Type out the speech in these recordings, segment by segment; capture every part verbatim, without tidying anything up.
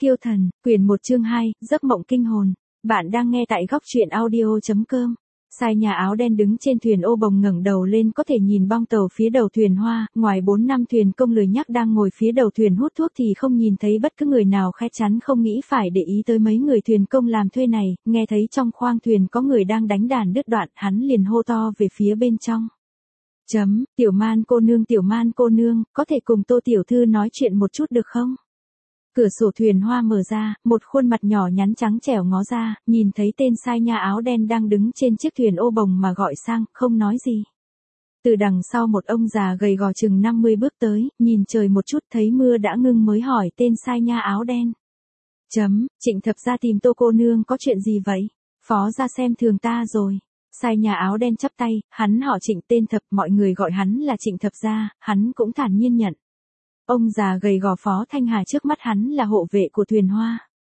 Kiêu thần, quyển một chương hai, giấc mộng kinh hồn. Bạn đang nghe tại góc truyện audio.com. Sai nhà áo đen đứng trên thuyền ô bồng ngẩng đầu lên có thể nhìn bong tàu phía đầu thuyền hoa, ngoài bốn năm thuyền công lười nhác đang ngồi phía đầu thuyền hút thuốc thì không nhìn thấy bất cứ người nào, khẽ chắn không nghĩ phải để ý tới mấy người thuyền công làm thuê này, nghe thấy trong khoang thuyền có người đang đánh đàn đứt đoạn, hắn liền hô to về phía bên trong. Chấm, tiểu man cô nương tiểu man cô nương, có thể cùng Tô tiểu thư nói chuyện một chút được không? Cửa sổ thuyền hoa mở ra, một khuôn mặt nhỏ nhắn trắng trẻo ngó ra, nhìn thấy tên sai nha áo đen đang đứng trên chiếc thuyền ô bồng mà gọi sang, không nói gì. Từ đằng sau một ông già gầy gò chừng năm mươi bước tới, nhìn trời một chút thấy mưa đã ngưng mới hỏi tên sai nha áo đen. Chấm, Trịnh thập gia tìm Tô cô nương có chuyện gì vậy? Phó gia xem thường ta rồi. Sai nhà áo đen chắp tay, hắn họ Trịnh tên Thập, mọi người gọi hắn là Trịnh thập gia, hắn cũng thản nhiên nhận. Ông già gầy gò Phó Thanh Hà trước mắt hắn là hộ vệ của thuyền hoa.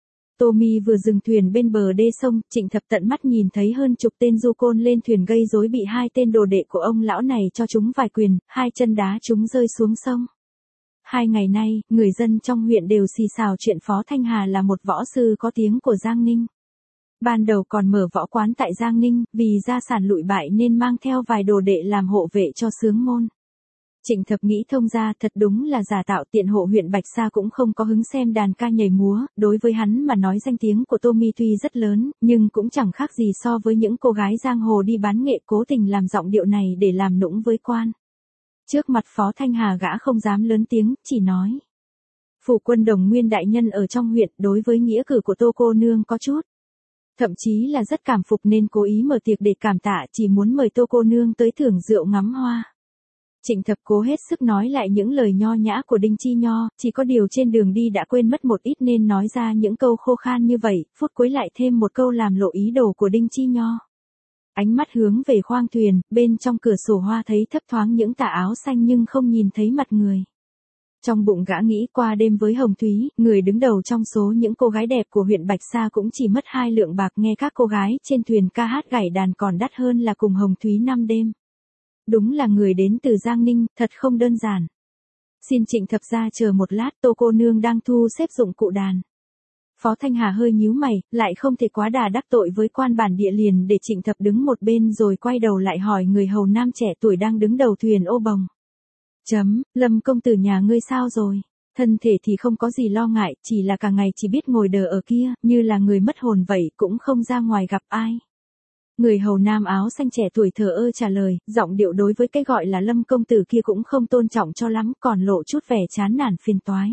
Tô Mi vừa dừng thuyền bên bờ đê sông, Trịnh Thập tận mắt nhìn thấy hơn chục tên du côn lên thuyền gây rối bị hai tên đồ đệ của ông lão này cho chúng vài quyền, hai chân đá chúng rơi xuống sông. Hai ngày nay, người dân trong huyện đều xì xào chuyện Phó Thanh Hà là một võ sư có tiếng của Giang Ninh. Ban đầu còn mở võ quán tại Giang Ninh, vì gia sản lụi bại nên mang theo vài đồ đệ làm hộ vệ cho xướng môn. Trịnh Thập nghĩ thông ra, thật đúng là giả tạo, tiện hộ huyện Bạch Sa cũng không có hứng xem đàn ca nhảy múa, đối với hắn mà nói danh tiếng của Tô Mi tuy rất lớn, nhưng cũng chẳng khác gì so với những cô gái giang hồ đi bán nghệ cố tình làm giọng điệu này để làm nũng với quan. Trước mặt Phó Thanh Hà gã không dám lớn tiếng, chỉ nói. Phủ quân Đồng Nguyên đại nhân ở trong huyện đối với nghĩa cử của Tô cô nương có chút. Thậm chí là rất cảm phục nên cố ý mở tiệc để cảm tạ, chỉ muốn mời Tô cô nương tới thưởng rượu ngắm hoa. Trịnh Thập cố hết sức nói lại những lời nho nhã của Đinh Chi Nho, chỉ có điều trên đường đi đã quên mất một ít nên nói ra những câu khô khan như vậy, phút cuối lại thêm một câu làm lộ ý đồ của Đinh Chi Nho. Ánh mắt hướng về khoang thuyền, bên trong cửa sổ hoa thấy thấp thoáng những tà áo xanh nhưng không nhìn thấy mặt người. Trong bụng gã nghĩ qua đêm với Hồng Thúy, người đứng đầu trong số những cô gái đẹp của huyện Bạch Sa cũng chỉ mất hai lượng bạc, nghe các cô gái trên thuyền ca hát gảy đàn còn đắt hơn là cùng Hồng Thúy năm đêm. Đúng là người đến từ Giang Ninh, thật không đơn giản. Xin Trịnh thập gia chờ một lát, Tô cô nương đang thu xếp dụng cụ đàn. Phó Thanh Hà hơi nhíu mày, lại không thể quá đà đắc tội với quan bản địa liền để Trịnh Thập đứng một bên rồi quay đầu lại hỏi người hầu nam trẻ tuổi đang đứng đầu thuyền ô bồng. Chấm, Lâm công tử nhà ngươi sao rồi? Thân thể thì không có gì lo ngại, chỉ là cả ngày chỉ biết ngồi đờ ở kia, như là người mất hồn vậy, cũng không ra ngoài gặp ai. Người hầu nam áo xanh trẻ tuổi thờ ơ trả lời, giọng điệu đối với cái gọi là Lâm công tử kia cũng không tôn trọng cho lắm, còn lộ chút vẻ chán nản phiền toái.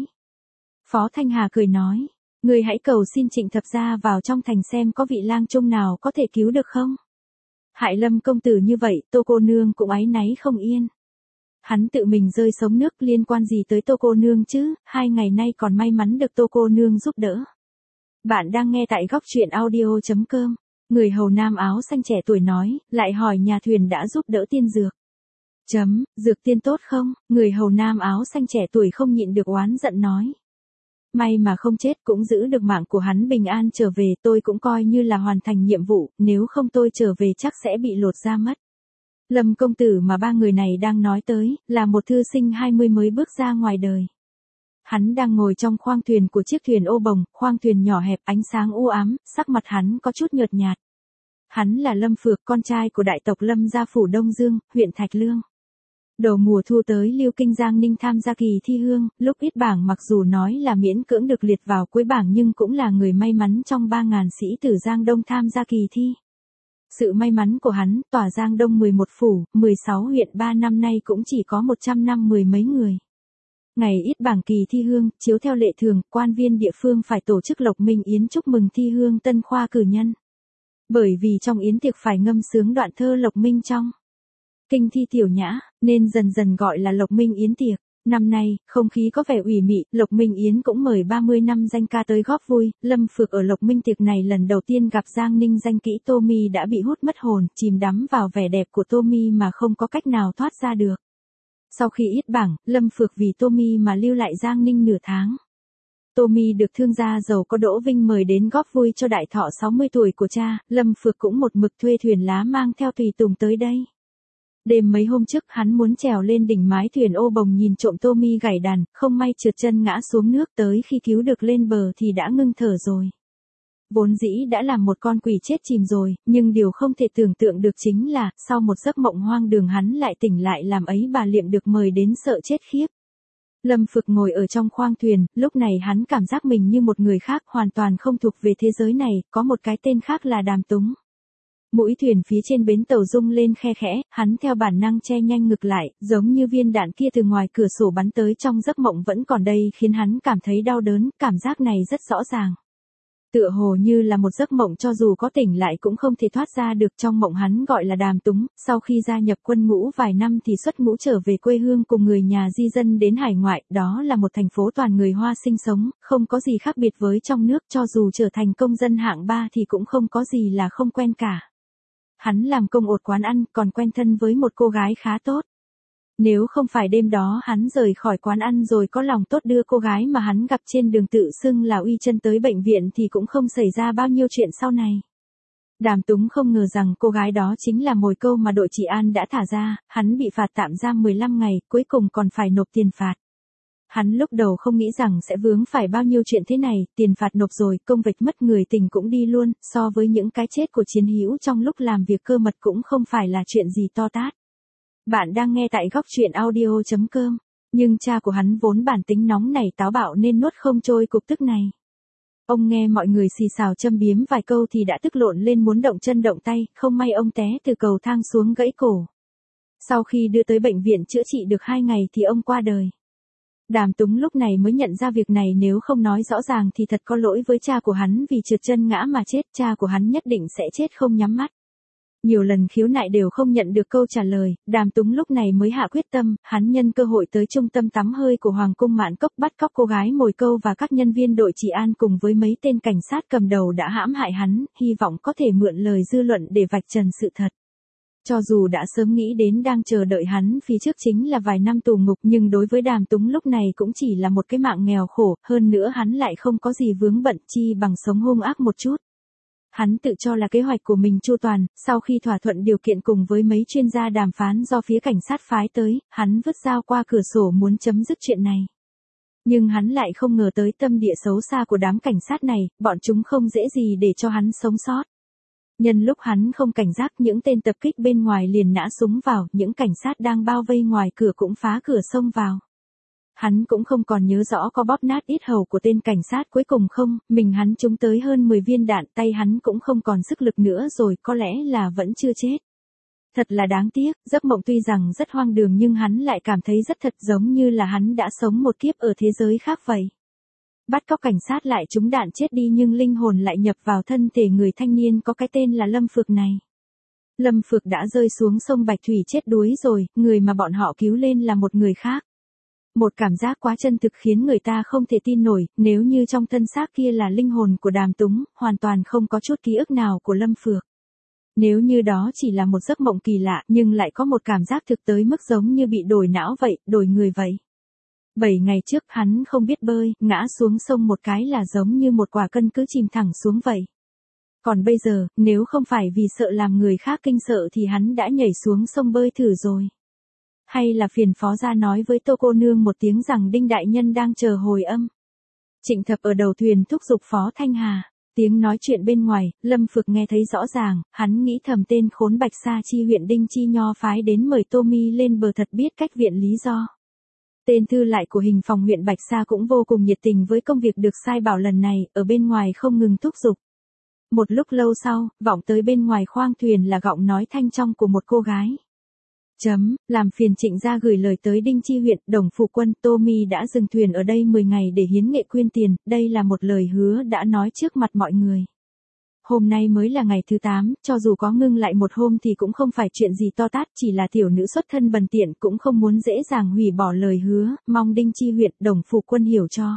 Phó Thanh Hà cười nói, người hãy cầu xin Trịnh thập gia vào trong thành xem có vị lang trung nào có thể cứu được không? Hại Lâm công tử như vậy, Tô cô nương cũng áy náy không yên. Hắn tự mình rơi sống nước, liên quan gì tới Tô cô nương chứ, hai ngày nay còn may mắn được Tô cô nương giúp đỡ. Bạn đang nghe tại góc truyện audio.com. Người hầu nam áo xanh trẻ tuổi nói, lại hỏi nhà thuyền đã giúp đỡ tiên dược. Chấm, dược tiên tốt không? Người hầu nam áo xanh trẻ tuổi không nhịn được oán giận nói. May mà không chết, cũng giữ được mạng của hắn bình an trở về, tôi cũng coi như là hoàn thành nhiệm vụ, nếu không tôi trở về chắc sẽ bị lột da mất. Lâm công tử mà ba người này đang nói tới, là một thư sinh hai mươi mới bước ra ngoài đời. Hắn đang ngồi trong khoang thuyền của chiếc thuyền ô bồng, khoang thuyền nhỏ hẹp, ánh sáng u ám, sắc mặt hắn có chút nhợt nhạt. Hắn là Lâm Phược, con trai của đại tộc Lâm gia phủ Đông Dương, huyện Thạch Lương. Đầu mùa thu tới Lưu Kinh Giang Ninh tham gia kỳ thi hương, lúc ít bảng mặc dù nói là miễn cưỡng được liệt vào cuối bảng nhưng cũng là người may mắn trong ba ngàn sĩ tử Giang Đông tham gia kỳ thi. Sự may mắn của hắn, tòa Giang Đông mười một phủ, mười sáu huyện ba năm nay cũng chỉ có một trăm năm mười mấy người. Ngày ít bảng kỳ thi hương, chiếu theo lệ thường, quan viên địa phương phải tổ chức lộc minh yến chúc mừng thi hương tân khoa cử nhân. Bởi vì trong yến tiệc phải ngâm sướng đoạn thơ lộc minh trong kinh thi tiểu nhã, nên dần dần gọi là lộc minh yến tiệc. Năm nay, không khí có vẻ ủy mị, Lộc Minh Yến cũng mời ba mươi năm danh ca tới góp vui, Lâm Phược ở Lộc Minh tiệc này lần đầu tiên gặp Giang Ninh danh kỹ Tô Mi đã bị hút mất hồn, chìm đắm vào vẻ đẹp của Tô Mi mà không có cách nào thoát ra được. Sau khi ít bảng, Lâm Phược vì Tô Mi mà lưu lại Giang Ninh nửa tháng. Tô Mi được thương gia giàu có Đỗ Vinh mời đến góp vui cho đại thọ sáu mươi tuổi của cha, Lâm Phược cũng một mực thuê thuyền lá mang theo tùy tùng tới đây. Đêm mấy hôm trước hắn muốn trèo lên đỉnh mái thuyền ô bồng nhìn trộm Tommy gảy đàn, không may trượt chân ngã xuống nước, tới khi cứu được lên bờ thì đã ngưng thở rồi. Vốn dĩ đã làm một con quỷ chết chìm rồi, nhưng điều không thể tưởng tượng được chính là, sau một giấc mộng hoang đường hắn lại tỉnh lại làm ấy bà Liệm được mời đến sợ chết khiếp. Lâm Phực ngồi ở trong khoang thuyền, lúc này hắn cảm giác mình như một người khác, hoàn toàn không thuộc về thế giới này, có một cái tên khác là Đàm Túng. Mũi thuyền phía trên bến tàu rung lên khe khẽ, hắn theo bản năng che nhanh ngực lại, giống như viên đạn kia từ ngoài cửa sổ bắn tới trong giấc mộng vẫn còn đây, khiến hắn cảm thấy đau đớn, cảm giác này rất rõ ràng. Tựa hồ như là một giấc mộng, cho dù có tỉnh lại cũng không thể thoát ra được. Trong mộng hắn gọi là Đàm Túng, sau khi gia nhập quân ngũ vài năm thì xuất ngũ trở về quê hương cùng người nhà di dân đến hải ngoại, đó là một thành phố toàn người Hoa sinh sống, không có gì khác biệt với trong nước, cho dù trở thành công dân hạng ba thì cũng không có gì là không quen cả. Hắn làm công ột quán ăn, còn quen thân với một cô gái khá tốt. Nếu không phải đêm đó hắn rời khỏi quán ăn rồi có lòng tốt đưa cô gái mà hắn gặp trên đường tự xưng là Uy Chân tới bệnh viện thì cũng không xảy ra bao nhiêu chuyện sau này. Đàm Túng không ngờ rằng cô gái đó chính là mồi câu mà đội trị an đã thả ra, hắn bị phạt tạm giam mười lăm ngày, cuối cùng còn phải nộp tiền phạt. Hắn lúc đầu không nghĩ rằng sẽ vướng phải bao nhiêu chuyện thế này, tiền phạt nộp rồi, công việc mất người tình cũng đi luôn, so với những cái chết của chiến hữu trong lúc làm việc cơ mật cũng không phải là chuyện gì to tát. Bạn đang nghe tại góc truyện audio chấm com, nhưng cha của hắn vốn bản tính nóng nảy táo bạo nên nuốt không trôi cục tức này. Ông nghe mọi người xì xào châm biếm vài câu thì đã tức lộn lên muốn động chân động tay, không may ông té từ cầu thang xuống gãy cổ. Sau khi đưa tới bệnh viện chữa trị được hai ngày thì ông qua đời. Đàm Túng lúc này mới nhận ra việc này nếu không nói rõ ràng thì thật có lỗi với cha của hắn, vì trượt chân ngã mà chết, cha của hắn nhất định sẽ chết không nhắm mắt. Nhiều lần khiếu nại đều không nhận được câu trả lời, Đàm Túng lúc này mới hạ quyết tâm, hắn nhân cơ hội tới trung tâm tắm hơi của Hoàng cung Mạn Cốc bắt cóc cô gái mồi câu và các nhân viên đội trị an cùng với mấy tên cảnh sát cầm đầu đã hãm hại hắn, hy vọng có thể mượn lời dư luận để vạch trần sự thật. Cho dù đã sớm nghĩ đến đang chờ đợi hắn phía trước chính là vài năm tù ngục, nhưng đối với Đàm Túng lúc này cũng chỉ là một cái mạng nghèo khổ, hơn nữa hắn lại không có gì vướng bận, chi bằng sống hung ác một chút. Hắn tự cho là kế hoạch của mình chu toàn, sau khi thỏa thuận điều kiện cùng với mấy chuyên gia đàm phán do phía cảnh sát phái tới, hắn vứt dao qua cửa sổ muốn chấm dứt chuyện này. Nhưng hắn lại không ngờ tới tâm địa xấu xa của đám cảnh sát này, bọn chúng không dễ gì để cho hắn sống sót. Nhân lúc hắn không cảnh giác, những tên tập kích bên ngoài liền nã súng vào, những cảnh sát đang bao vây ngoài cửa cũng phá cửa xông vào. Hắn cũng không còn nhớ rõ có bóp nát ít hầu của tên cảnh sát cuối cùng không, mình hắn trúng tới hơn mười viên đạn, tay hắn cũng không còn sức lực nữa rồi, có lẽ là vẫn chưa chết. Thật là đáng tiếc, giấc mộng tuy rằng rất hoang đường nhưng hắn lại cảm thấy rất thật, giống như là hắn đã sống một kiếp ở thế giới khác vậy. Bắt cóc cảnh sát lại trúng đạn chết đi nhưng linh hồn lại nhập vào thân thể người thanh niên có cái tên là Lâm Phực này. Lâm Phực đã rơi xuống sông Bạch Thủy chết đuối rồi, người mà bọn họ cứu lên là một người khác. Một cảm giác quá chân thực khiến người ta không thể tin nổi, nếu như trong thân xác kia là linh hồn của Đàm Túng, hoàn toàn không có chút ký ức nào của Lâm Phược. Nếu như đó chỉ là một giấc mộng kỳ lạ, nhưng lại có một cảm giác thực tới mức giống như bị đổi não vậy, đổi người vậy. Bảy ngày trước hắn không biết bơi, ngã xuống sông một cái là giống như một quả cân cứ chìm thẳng xuống vậy. Còn bây giờ, nếu không phải vì sợ làm người khác kinh sợ thì hắn đã nhảy xuống sông bơi thử rồi. Hay là phiền phó gia nói với Tô cô nương một tiếng rằng Đinh đại nhân đang chờ hồi âm. Trịnh Thập ở đầu thuyền thúc giục Phó Thanh Hà. Tiếng nói chuyện bên ngoài, Lâm Phực nghe thấy rõ ràng, hắn nghĩ thầm tên khốn Bạch Sa Chi huyện Đinh Chi Nho phái đến mời Tommy lên bờ thật biết cách viện lý do. Tên thư lại của hình phòng huyện Bạch Sa cũng vô cùng nhiệt tình với công việc được sai bảo lần này, ở bên ngoài không ngừng thúc giục. Một lúc lâu sau, vọng tới bên ngoài khoang thuyền là giọng nói thanh trong của một cô gái. Chấm, làm phiền Trịnh gia gửi lời tới Đinh Chi huyện, Đồng Phụ Quân, Tommy đã dừng thuyền ở đây mười ngày để hiến nghệ quyên tiền, đây là một lời hứa đã nói trước mặt mọi người. Hôm nay mới là ngày thứ tám, cho dù có ngưng lại một hôm thì cũng không phải chuyện gì to tát, chỉ là tiểu nữ xuất thân bần tiện cũng không muốn dễ dàng hủy bỏ lời hứa, mong Đinh Chi huyện, Đồng Phụ Quân hiểu cho.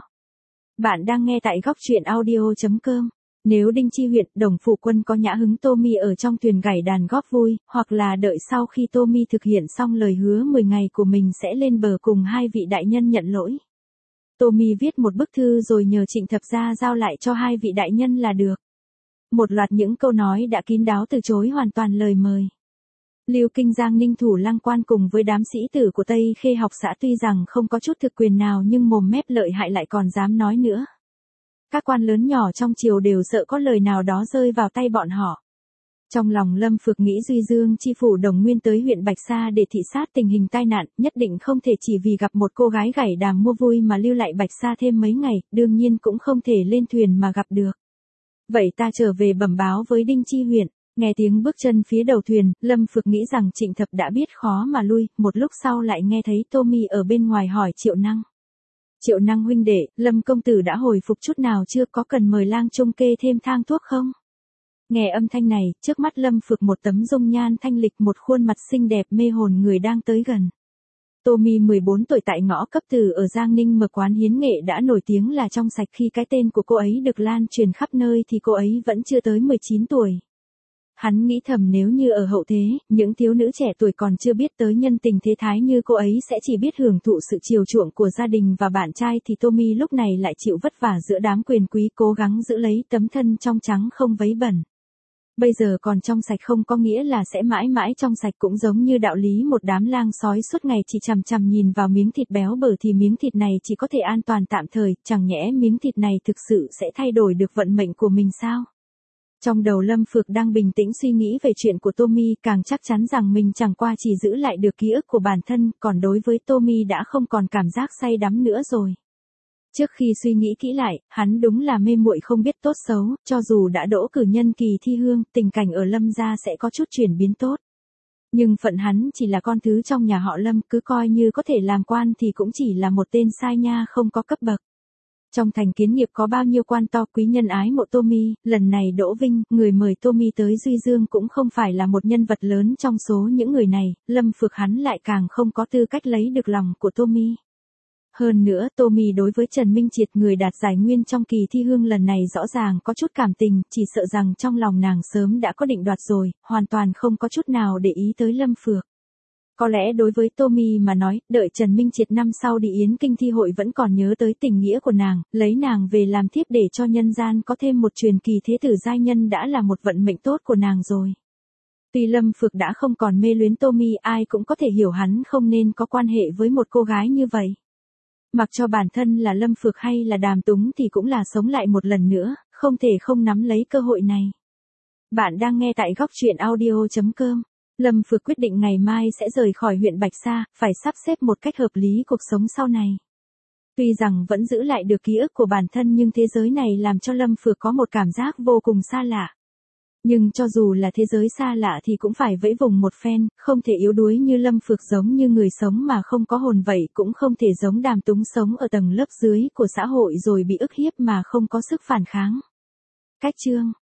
Bạn đang nghe tại góc truyện audio chấm com. Nếu Đinh Chi huyện, Đồng Phụ Quân có nhã hứng Tommy ở trong thuyền gảy đàn góp vui, hoặc là đợi sau khi Tommy thực hiện xong lời hứa mười ngày của mình sẽ lên bờ cùng hai vị đại nhân nhận lỗi. Tommy viết một bức thư rồi nhờ Trịnh Thập gia giao lại cho hai vị đại nhân là được. Một loạt những câu nói đã kín đáo từ chối hoàn toàn lời mời. Lưu Kinh Giang Ninh Thủ Lăng Quan cùng với đám sĩ tử của Tây Khê học xã tuy rằng không có chút thực quyền nào nhưng mồm mép lợi hại lại còn dám nói nữa. Các quan lớn nhỏ trong triều đều sợ có lời nào đó rơi vào tay bọn họ. Trong lòng Lâm Phược nghĩ Duy Dương chi phủ Đồng Nguyên tới huyện Bạch Sa để thị sát tình hình tai nạn, nhất định không thể chỉ vì gặp một cô gái gảy đàm mua vui mà lưu lại Bạch Sa thêm mấy ngày, đương nhiên cũng không thể lên thuyền mà gặp được. Vậy ta trở về bẩm báo với Đinh Chi huyện. Nghe tiếng bước chân phía đầu thuyền, Lâm Phược nghĩ rằng Trịnh Thập đã biết khó mà lui, một lúc sau lại nghe thấy Tô Mi ở bên ngoài hỏi Triệu Năng. Triệu Năng huynh đệ, Lâm công tử đã hồi phục chút nào chưa, có cần mời lang trung kê thêm thang thuốc không? Nghe âm thanh này, trước mắt Lâm Phược một tấm dung nhan thanh lịch, một khuôn mặt xinh đẹp mê hồn người đang tới gần. Tô Mi mười bốn tuổi tại ngõ cấp từ ở Giang Ninh mở quán hiến nghệ đã nổi tiếng là trong sạch, khi cái tên của cô ấy được lan truyền khắp nơi thì cô ấy vẫn chưa tới mười chín tuổi. Hắn nghĩ thầm nếu như ở hậu thế, những thiếu nữ trẻ tuổi còn chưa biết tới nhân tình thế thái như cô ấy sẽ chỉ biết hưởng thụ sự chiều chuộng của gia đình và bạn trai, thì Tô Mi lúc này lại chịu vất vả giữa đám quyền quý cố gắng giữ lấy tấm thân trong trắng không vấy bẩn. Bây giờ còn trong sạch không có nghĩa là sẽ mãi mãi trong sạch, cũng giống như đạo lý một đám lang sói suốt ngày chỉ chằm chằm nhìn vào miếng thịt béo bở thì miếng thịt này chỉ có thể an toàn tạm thời, chẳng nhẽ miếng thịt này thực sự sẽ thay đổi được vận mệnh của mình sao? Trong đầu Lâm Phược đang bình tĩnh suy nghĩ về chuyện của Tô Mi, càng chắc chắn rằng mình chẳng qua chỉ giữ lại được ký ức của bản thân, còn đối với Tô Mi đã không còn cảm giác say đắm nữa rồi. Trước khi suy nghĩ kỹ lại, hắn đúng là mê muội không biết tốt xấu, cho dù đã đỗ cử nhân kỳ thi hương, tình cảnh ở Lâm gia sẽ có chút chuyển biến tốt. Nhưng phận hắn chỉ là con thứ trong nhà họ Lâm, cứ coi như có thể làm quan thì cũng chỉ là một tên sai nha không có cấp bậc. Trong thành Kiến Nghiệp có bao nhiêu quan to quý nhân ái mộ Tô Mi, lần này Đỗ Vinh, người mời Tô Mi tới Duy Dương cũng không phải là một nhân vật lớn trong số những người này, Lâm Phược hắn lại càng không có tư cách lấy được lòng của Tô Mi. Hơn nữa, Tô Mi đối với Trần Minh Triệt, người đạt giải nguyên trong kỳ thi hương lần này rõ ràng có chút cảm tình, chỉ sợ rằng trong lòng nàng sớm đã có định đoạt rồi, hoàn toàn không có chút nào để ý tới Lâm Phược. Có lẽ đối với Tô Mi mà nói, đợi Trần Minh Triệt năm sau đi Yến Kinh thi hội vẫn còn nhớ tới tình nghĩa của nàng, lấy nàng về làm thiếp để cho nhân gian có thêm một truyền kỳ thế tử giai nhân đã là một vận mệnh tốt của nàng rồi. Tuy Lâm Phược đã không còn mê luyến Tô Mi, ai cũng có thể hiểu hắn không nên có quan hệ với một cô gái như vậy. Mặc cho bản thân là Lâm Phược hay là Đàm Túng thì cũng là sống lại một lần nữa, không thể không nắm lấy cơ hội này. Bạn đang nghe tại góc truyện audio chấm com. Lâm Phược quyết định ngày mai sẽ rời khỏi huyện Bạch Sa, phải sắp xếp một cách hợp lý cuộc sống sau này. Tuy rằng vẫn giữ lại được ký ức của bản thân nhưng thế giới này làm cho Lâm Phược có một cảm giác vô cùng xa lạ. Nhưng cho dù là thế giới xa lạ thì cũng phải vẫy vùng một phen, không thể yếu đuối như Lâm Phược giống như người sống mà không có hồn vậy, cũng không thể giống Đàm Túng sống ở tầng lớp dưới của xã hội rồi bị ức hiếp mà không có sức phản kháng. Cách chương